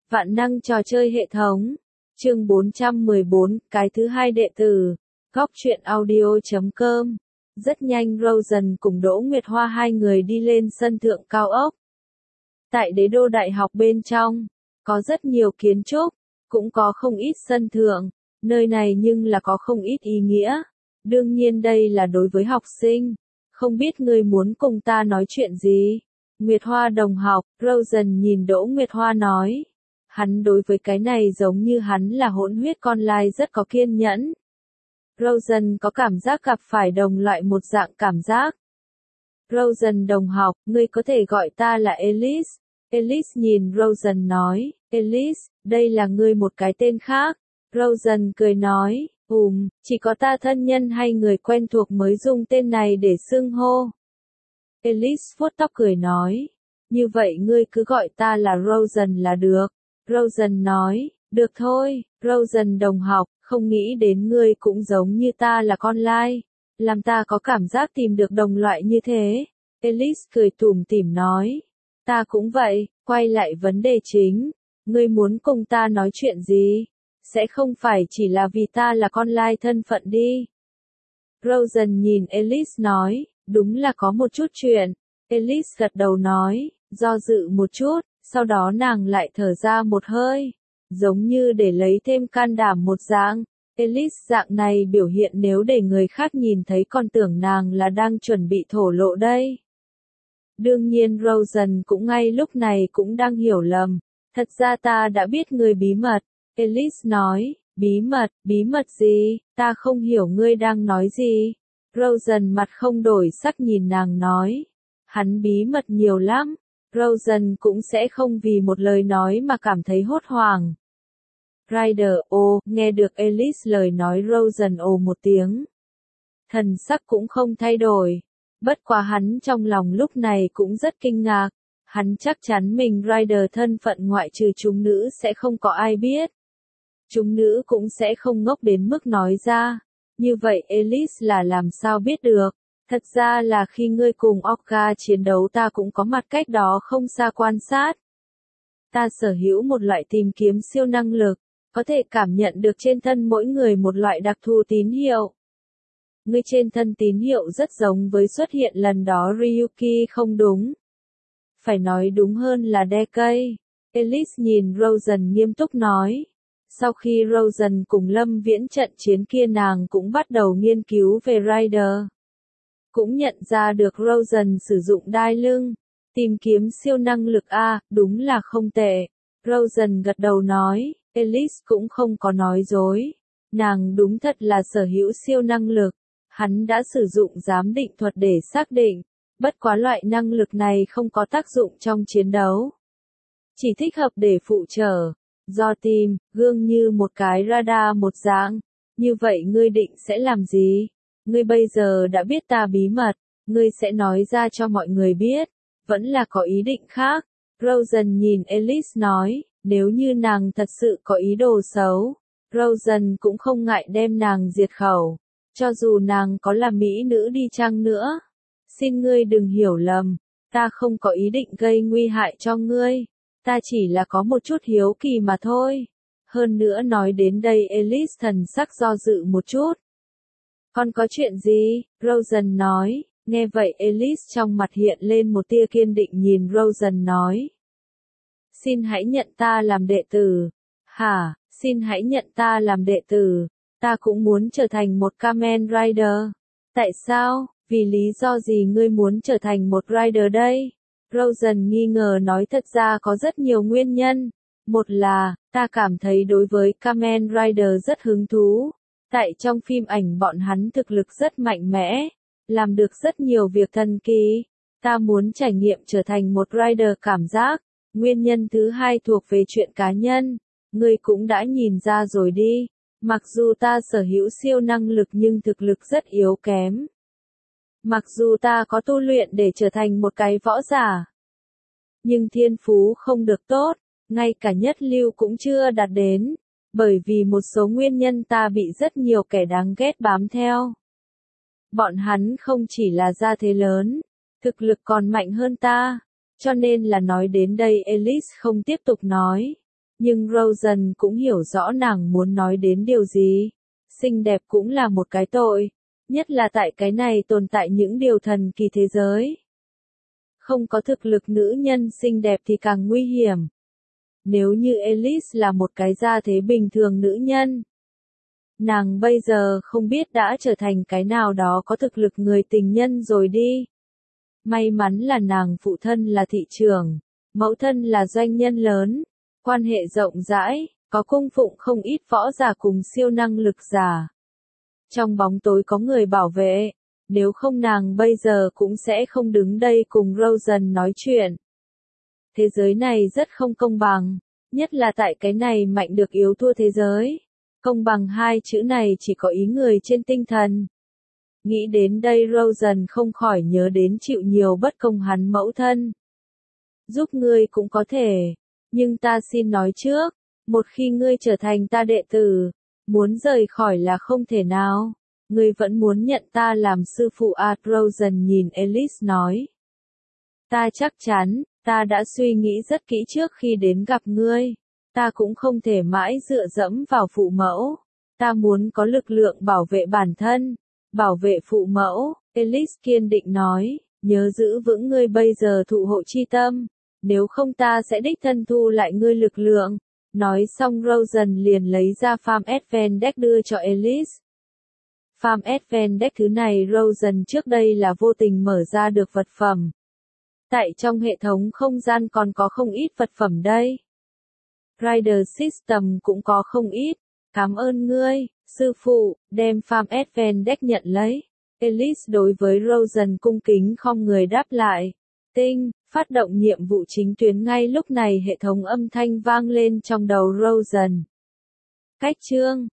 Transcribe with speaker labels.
Speaker 1: Vạn năng trò chơi hệ thống. Chương 414, cái thứ hai đệ tử. Góc truyện audio.com. Rất nhanh Rosen cùng Đỗ Nguyệt Hoa hai người đi lên sân thượng cao ốc. Tại đế đô đại học bên trong, có rất nhiều kiến trúc, cũng có không ít sân thượng. Nơi này nhưng là có không ít ý nghĩa. Đương nhiên đây là đối với học sinh. Không biết ngươi muốn cùng ta nói chuyện gì? Nguyệt Hoa đồng học, Rosen nhìn Đỗ Nguyệt Hoa nói. Hắn đối với cái này giống như hắn là hỗn huyết con lai rất có kiên nhẫn. Rosen có cảm giác gặp phải đồng loại một dạng cảm giác. Rosen đồng học, ngươi có thể gọi ta là Alice. Alice nhìn Rosen nói, Alice, đây là ngươi một cái tên khác. Rosen cười nói, chỉ có ta thân nhân hay người quen thuộc mới dùng tên này để xưng hô. Alice vuốt tóc cười nói, như vậy ngươi cứ gọi ta là Rosen là được. Rosen nói, được thôi, Rosen đồng học, không nghĩ đến ngươi cũng giống như ta là con lai, làm ta có cảm giác tìm được đồng loại như thế. Alice cười tủm tỉm nói, ta cũng vậy, quay lại vấn đề chính, ngươi muốn cùng ta nói chuyện gì? Sẽ không phải chỉ là vì ta là con lai thân phận đi. Rosen nhìn Alice nói, đúng là có một chút chuyện. Alice gật đầu nói, do dự một chút, sau đó nàng lại thở ra một hơi, giống như để lấy thêm can đảm một dạng. Alice dạng này biểu hiện nếu để người khác nhìn thấy còn tưởng nàng là đang chuẩn bị thổ lộ đây. Đương nhiên Rosen cũng ngay lúc này cũng đang hiểu lầm, thật ra ta đã biết người bí mật. Alice nói, bí mật gì, ta không hiểu ngươi đang nói gì. Rosen mặt không đổi sắc nhìn nàng nói, hắn bí mật nhiều lắm. Rosen cũng sẽ không vì một lời nói mà cảm thấy hốt hoảng. Ryder, nghe được Alice lời nói Rosen một tiếng. Thần sắc cũng không thay đổi. Bất quá hắn trong lòng lúc này cũng rất kinh ngạc. Hắn chắc chắn mình Ryder thân phận ngoại trừ chúng nữ sẽ không có ai biết. Chúng nữ cũng sẽ không ngốc đến mức nói ra. Như vậy Alice là làm sao biết được? Thật ra là khi ngươi cùng Orca chiến đấu ta cũng có mặt cách đó không xa quan sát. Ta sở hữu một loại tìm kiếm siêu năng lực, có thể cảm nhận được trên thân mỗi người một loại đặc thù tín hiệu. Ngươi trên thân tín hiệu rất giống với xuất hiện lần đó Ryuki không đúng. Phải nói đúng hơn là Decay. Alice nhìn Rosen nghiêm túc nói. Sau khi Rosen cùng Lâm Viễn trận chiến kia nàng cũng bắt đầu nghiên cứu về Ryder. Cũng nhận ra được Rosen sử dụng đai lưng, tìm kiếm siêu năng lực đúng là không tệ. Rosen gật đầu nói, Alice cũng không có nói dối. Nàng đúng thật là sở hữu siêu năng lực. Hắn đã sử dụng giám định thuật để xác định, bất quá loại năng lực này không có tác dụng trong chiến đấu. Chỉ thích hợp để phụ trợ, do tìm, gương như một cái radar một dạng. Như vậy ngươi định sẽ làm gì? Ngươi bây giờ đã biết ta bí mật, ngươi sẽ nói ra cho mọi người biết, vẫn là có ý định khác. Rosen nhìn Alice nói, nếu như nàng thật sự có ý đồ xấu, Rosen cũng không ngại đem nàng diệt khẩu, cho dù nàng có là mỹ nữ đi chăng nữa. Xin ngươi đừng hiểu lầm, ta không có ý định gây nguy hại cho ngươi, ta chỉ là có một chút hiếu kỳ mà thôi. Hơn nữa nói đến đây Alice thần sắc do dự một chút. Còn có chuyện gì? Rosen nói. Nghe vậy Alice trong mặt hiện lên một tia kiên định nhìn Rosen nói. Xin hãy nhận ta làm đệ tử. Hả? Xin hãy nhận ta làm đệ tử. Ta cũng muốn trở thành một Kamen Rider. Tại sao? Vì lý do gì ngươi muốn trở thành một Rider đây? Rosen nghi ngờ nói thật ra có rất nhiều nguyên nhân. Một là, ta cảm thấy đối với Kamen Rider rất hứng thú. Tại trong phim ảnh bọn hắn thực lực rất mạnh mẽ, làm được rất nhiều việc thần kỳ. Ta muốn trải nghiệm trở thành một Rider cảm giác. Nguyên nhân thứ hai thuộc về chuyện cá nhân. Ngươi cũng đã nhìn ra rồi đi. Mặc dù ta sở hữu siêu năng lực nhưng thực lực rất yếu kém. Mặc dù ta có tu luyện để trở thành một cái võ giả, nhưng thiên phú không được tốt, ngay cả nhất lưu cũng chưa đạt đến. Bởi vì một số nguyên nhân ta bị rất nhiều kẻ đáng ghét bám theo. Bọn hắn không chỉ là gia thế lớn, thực lực còn mạnh hơn ta. Cho nên là nói đến đây Alice không tiếp tục nói. Nhưng Rosen cũng hiểu rõ nàng muốn nói đến điều gì. Xinh đẹp cũng là một cái tội, nhất là tại cái này tồn tại những điều thần kỳ thế giới. Không có thực lực nữ nhân xinh đẹp thì càng nguy hiểm. Nếu như Alice là một cái gia thế bình thường nữ nhân, nàng bây giờ không biết đã trở thành cái nào đó có thực lực người tình nhân rồi đi. May mắn là nàng phụ thân là thị trưởng, mẫu thân là doanh nhân lớn, quan hệ rộng rãi, có cung phụng không ít võ giả cùng siêu năng lực giả. Trong bóng tối có người bảo vệ, nếu không nàng bây giờ cũng sẽ không đứng đây cùng Rosen nói chuyện. Thế giới này rất không công bằng, nhất là tại cái này mạnh được yếu thua thế giới. Công bằng hai chữ này chỉ có ý người trên tinh thần. Nghĩ đến đây Rosen không khỏi nhớ đến chịu nhiều bất công hắn mẫu thân. Giúp ngươi cũng có thể, nhưng ta xin nói trước, một khi ngươi trở thành ta đệ tử, muốn rời khỏi là không thể nào. Ngươi vẫn muốn nhận ta làm sư phụ à? Rosen nhìn Alice nói. Ta chắc chắn, ta đã suy nghĩ rất kỹ trước khi đến gặp ngươi. Ta cũng không thể mãi dựa dẫm vào phụ mẫu. Ta muốn có lực lượng bảo vệ bản thân, bảo vệ phụ mẫu. Alice kiên định nói, nhớ giữ vững ngươi bây giờ thụ hộ chi tâm. Nếu không ta sẽ đích thân thu lại ngươi lực lượng. Nói xong Rosen liền lấy ra Farm Advent đưa cho Alice. Farm Advent thứ này Rosen trước đây là vô tình mở ra được vật phẩm. Tại trong hệ thống không gian còn có không ít vật phẩm đây. Rider System cũng có không ít. Cảm ơn ngươi, sư phụ, đem Farm Advent nhận lấy. Alice đối với Rosen cung kính không người đáp lại. Tinh, phát động nhiệm vụ chính tuyến ngay lúc này hệ thống âm thanh vang lên trong đầu Rosen. Cách chương